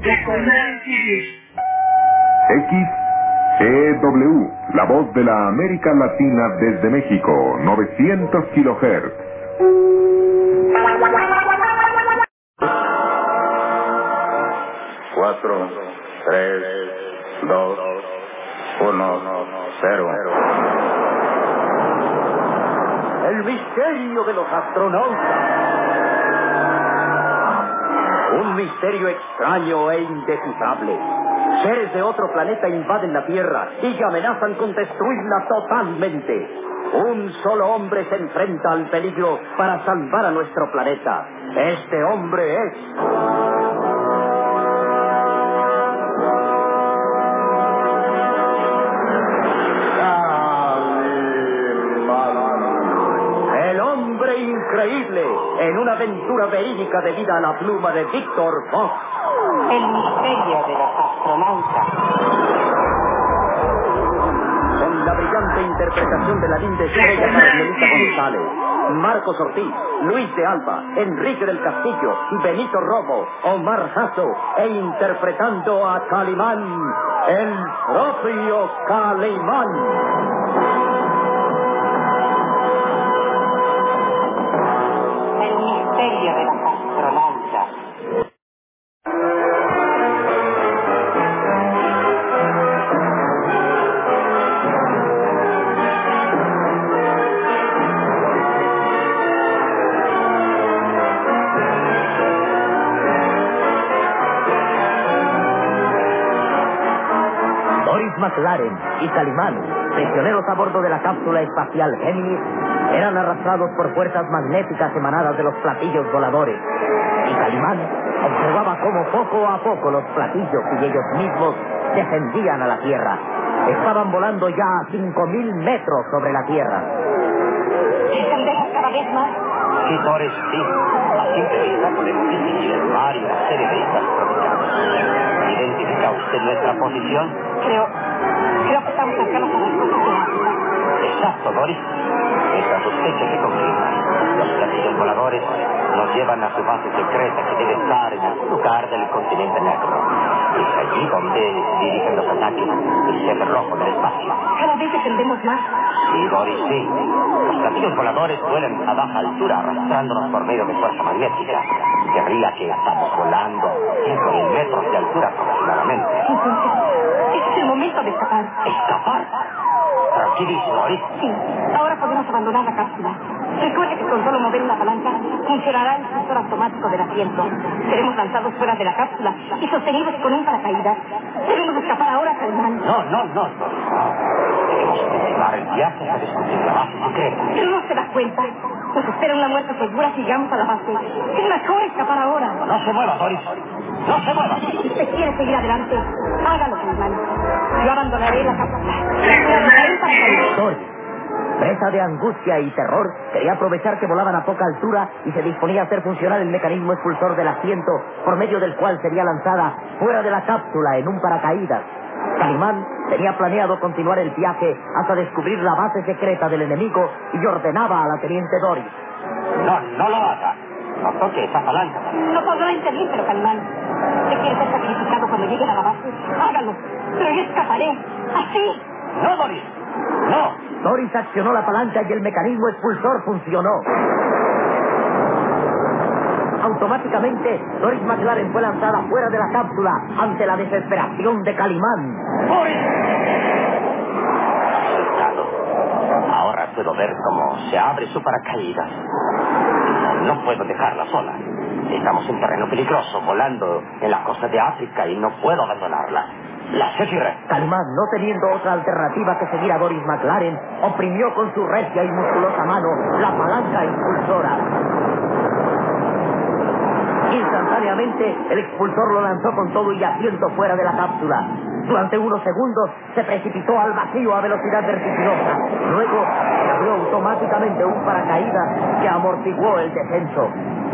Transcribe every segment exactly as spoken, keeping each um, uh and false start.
X E W, la voz de la América Latina desde México, novecientos kilohertz. Cuatro, tres, dos, uno, cero. El misterio de los astronautas. Un misterio extraño e indescifrable. Seres de otro planeta invaden la Tierra y amenazan con destruirla totalmente. Un solo hombre se enfrenta al peligro para salvar a nuestro planeta. Este hombre es... el hombre increíble, en una aventura verídica debida a la pluma de Víctor Fox. El misterio de los astronautas. Con la brillante interpretación de la linda estrella Marcelita González, Marcos Ortiz, Luis de Alba, Enrique del Castillo, Benito Robo, Omar Jasso, e interpretando a Calimán, el propio Calimán. El misterio de los astronautas. Doris McLaren y Calimán, prisioneros a bordo de la cápsula espacial Géminis, eran arrastrados por fuerzas magnéticas emanadas de los platillos voladores. Y Calimán observaba cómo poco a poco los platillos y ellos mismos descendían a la Tierra. Estaban volando ya a cinco mil metros sobre la Tierra. ¿Descendemos cada vez más? Sí, Doris, sí. A simple vista podemos distinguir el mar y una serie de islas tropicales. ¿Identifica usted nuestra posición? Creo... Creo que estamos cercanos a las costas de África. Exacto, Doris. Nuestra sospecha se confirma. Los platillos voladores nos llevan a su base secreta que debe estar en algún lugar del continente negro. Es allí donde dirigen los ataques del jefe rojo del espacio. Cada vez descendemos más. Sí, Doris, sí. Los platillos voladores vuelan a baja altura arrastrándonos por medio de fuerza magnética. Querría que estamos volando a cinco mil metros de altura aproximadamente. Entonces, este es el momento de escapar. ¿Escapar? Tranquilísimo, Doris. Sí, ahora podemos abandonar la cápsula. Recuerde que con solo mover una palanca funcionará el sensor automático del asiento. Seremos lanzados fuera de la cápsula y sostenidos con un paracaídas. Debemos escapar ahora, Calimán. No, no, no, Doris, no. Debemos continuar el viaje hasta descubrir la base secreta. Pero no se da cuenta. Nos espera una muerte segura si llegamos a la base. Es mejor escapar ahora. No se mueva, Doris. No se mueva. Si usted quiere seguir adelante, hágalo, Calimán. Yo abandonaré la cápsula. Me arrojaré un paracaídas. Doris, presa de angustia y terror, quería aprovechar que volaban a poca altura y se disponía a hacer funcionar el mecanismo expulsor del asiento, por medio del cual sería lanzada fuera de la cápsula en un paracaídas. Calimán tenía planeado continuar el viaje hasta descubrir la base secreta del enemigo y ordenaba a la teniente Doris: No, no lo haga. No toque esa palanca. No podrá impedirlo, Calimán. Si quiere ser sacrificado cuando llegue a la base, hágalo. Pero yo escaparé. Así. No, Doris. No. Doris accionó la palanca y el mecanismo expulsor funcionó. Automáticamente, Doris McLaren fue lanzada fuera de la cápsula ante la desesperación de Calimán. ¡Doris! Asustado. Ahora puedo ver cómo se abre su paracaídas. No, no puedo dejarla sola. Estamos en terreno peligroso, volando en la costa de África y no puedo abandonarla. La seguiré. Calimán, no teniendo otra alternativa que seguir a Doris McLaren, oprimió con su recia y musculosa mano la palanca impulsora. Instantáneamente, el expulsor lo lanzó con todo y asiento fuera de la cápsula. Durante unos segundos, se precipitó al vacío a velocidad vertiginosa. Luego, se abrió automáticamente un paracaídas que amortiguó el descenso.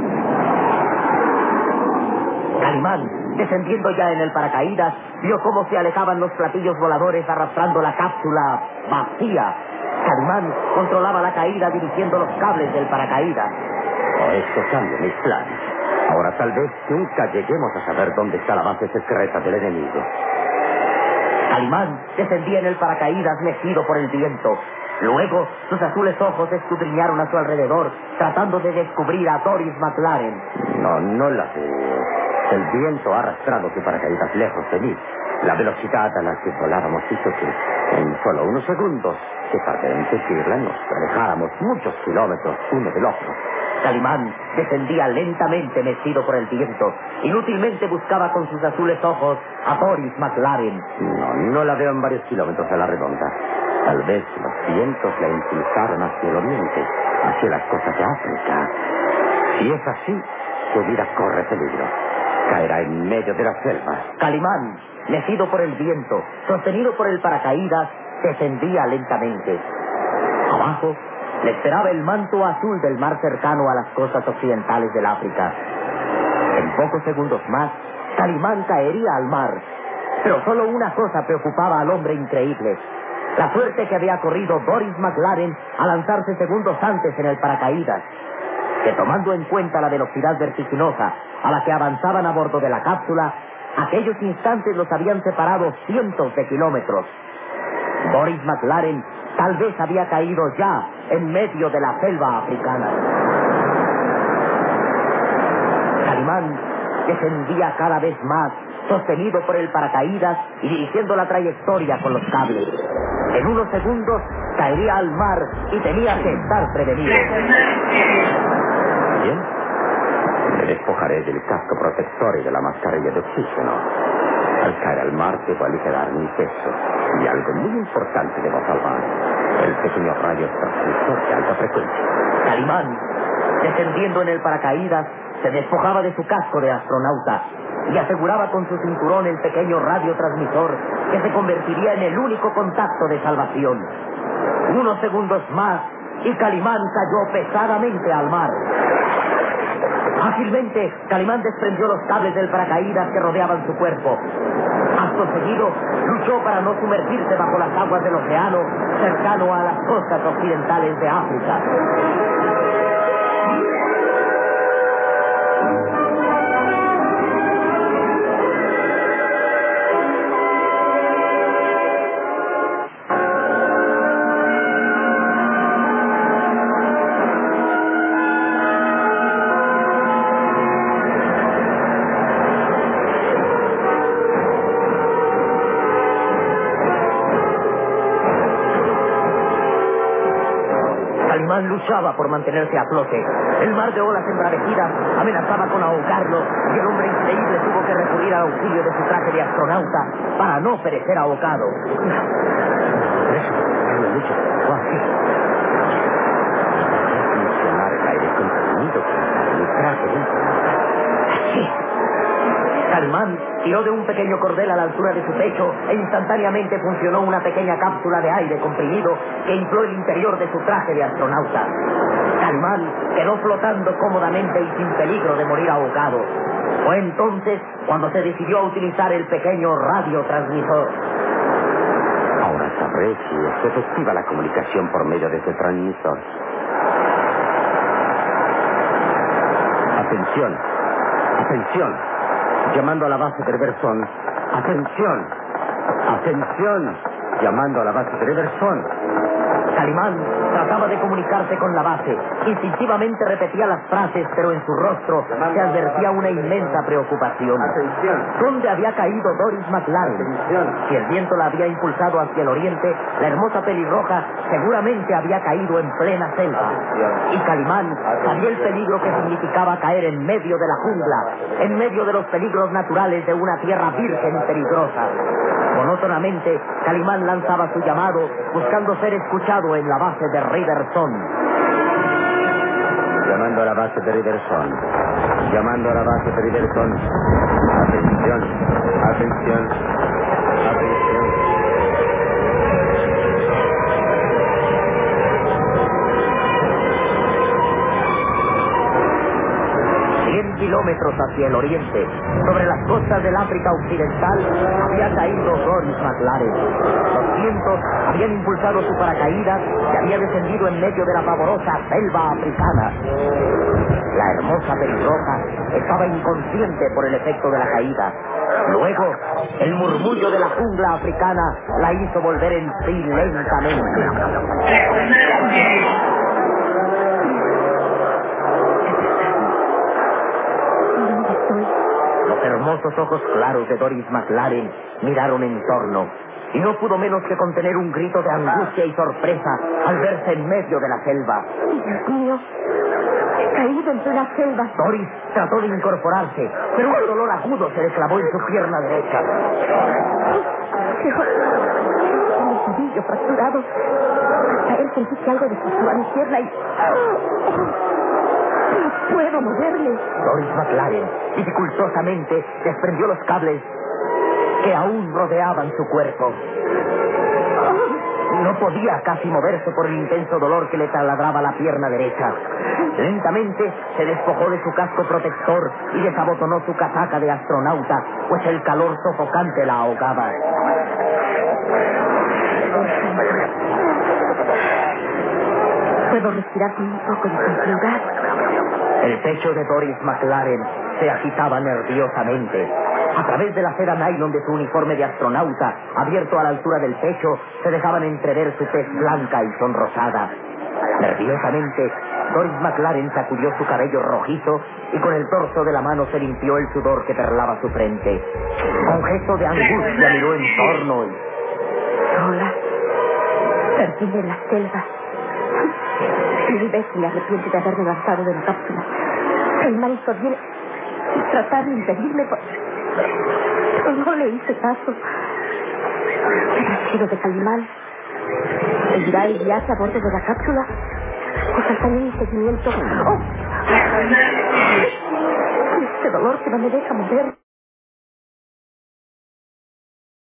Calimán, descendiendo ya en el paracaídas, vio cómo se alejaban los platillos voladores arrastrando la cápsula vacía. Calimán controlaba la caída dirigiendo los cables del paracaídas. Esto cambia mis planes. Ahora tal vez nunca lleguemos a saber dónde está la base secreta del enemigo. Calimán descendía en el paracaídas mecido por el viento. Luego, sus azules ojos escudriñaron a su alrededor, tratando de descubrir a Doris McLaren. No, no la veo. El viento ha arrastrado su paracaídas lejos de mí. La velocidad a la que volábamos hizo que en solo unos segundos que tardé en seguirla nos alejáramos muchos kilómetros uno del otro. Calimán descendía lentamente mecido por el viento. Inútilmente buscaba con sus azules ojos a Doris McLaren. No, no la veo en varios kilómetros a la redonda. Tal vez los vientos la impulsaron hacia el oriente, hacia las costas de África. Si es así, su vida corre peligro. Caerá en medio de la selva. Calimán, mecido por el viento, sostenido por el paracaídas, descendía lentamente. Abajo le esperaba el manto azul del mar cercano a las costas occidentales del África. En pocos segundos más, Calimán caería al mar. Pero solo una cosa preocupaba al hombre increíble: la suerte que había corrido Doris McLaren al lanzarse segundos antes en el paracaídas. Que tomando en cuenta la velocidad vertiginosa a la que avanzaban a bordo de la cápsula, aquellos instantes los habían separado cientos de kilómetros. Doris McLaren tal vez había caído ya en medio de la selva africana. Calimán descendía cada vez más, sostenido por el paracaídas y dirigiendo la trayectoria con los cables. En unos segundos caería al mar y tenía que estar prevenido. Bien, me despojaré del casco protector y de la mascarilla de oxígeno. Al caer al mar debo aligerar mi peso. Y algo muy importante debo salvar: el pequeño radio transmisor de alta frecuencia. Calimán, descendiendo en el paracaídas, se despojaba de su casco de astronauta y aseguraba con su cinturón el pequeño radiotransmisor que se convertiría en el único contacto de salvación. Unos segundos más y Calimán cayó pesadamente al mar. Ágilmente, Calimán desprendió los cables del paracaídas que rodeaban su cuerpo. Acto seguido, luchó para no sumergirse bajo las aguas del océano cercano a las costas occidentales de África. Calimán luchaba por mantenerse a flote. El mar de olas embravecidas amenazaba con ahogarlo y el hombre increíble tuvo que recurrir al auxilio de su traje de astronauta para no perecer ahogado. Eso, la lucha fue así. Funcionar el aire comprimido con el traje de astronauta. Así. Calimán tiró de un pequeño cordel a la altura de su pecho e instantáneamente funcionó una pequeña cápsula de aire comprimido que infló el interior de su traje de astronauta. Calimán quedó flotando cómodamente y sin peligro de morir ahogado. Fue entonces cuando se decidió a utilizar el pequeño radiotransmisor. Ahora sabré si es efectiva la comunicación por medio de ese transmisor. Atención, atención. Llamando a la base de Riverson. Atención, atención. Llamando a la base de Riverson. Calimán trataba de comunicarse con la base. Instintivamente repetía las frases, pero en su rostro se advertía una inmensa preocupación. Atención. ¿Dónde había caído Doris McLaren? Atención. Si el viento la había impulsado hacia el oriente, la hermosa pelirroja seguramente había caído en plena selva. Y Calimán sabía el peligro que significaba caer en medio de la jungla, en medio de los peligros naturales de una tierra virgen y peligrosa. Monótonamente, Calimán lanzaba su llamado, buscando ser escuchado en la base de Riverson. Llamando a la base de Riverson. Llamando a la base de Riverson. Atención, atención, atención. Cien kilómetros hacia el oriente, sobre las costas del África Occidental, había caído Doris McLaren. Los vientos habían impulsado su paracaídas y había descendido en medio de la pavorosa selva africana. La La hermosa pelirroja estaba inconsciente por el efecto de la caída. Luego, el murmullo de la jungla africana la hizo volver en sí lentamente. ¿Dónde estoy? Los hermosos ojos claros de Doris McLaren miraron en torno y no pudo menos que contener un grito de angustia y sorpresa al verse en medio de la selva. Dios mío, he caído entre la selva. Doris trató de incorporarse, pero un dolor agudo se le clavó en su pierna derecha. Tengo el tobillo fracturado. Al caer sentí que algo destrozó a mi pierna y... no puedo moverme. Doris McLaren dificultosamente desprendió los cables que aún rodeaban su cuerpo. No podía casi moverse por el intenso dolor que le taladraba la pierna derecha. Lentamente se despojó de su casco protector y desabotonó su casaca de astronauta, pues el calor sofocante la ahogaba. Puedo respirar con un poco de tranquilidad. El pecho de Doris McLaren se agitaba nerviosamente. A través de la seda nylon de su uniforme de astronauta, abierto a la altura del pecho, se dejaban entrever su tez blanca y sonrosada. Nerviosamente, Doris McLaren sacudió su cabello rojizo y con el torso de la mano se limpió el sudor que perlaba su frente. Con gesto de angustia miró en torno y... Sola, perdida en la selva. Mil veces me arrepiento de haberme lanzado de la cápsula. El mal hizo bien tratar de impedirme, pero no le hice caso. ¿Habrá sido de Calimán? ¿Seguirá el viaje a bordo de la cápsula? ¿O saltaré mi seguimiento? ¡Oh! Este dolor que no me deja mover.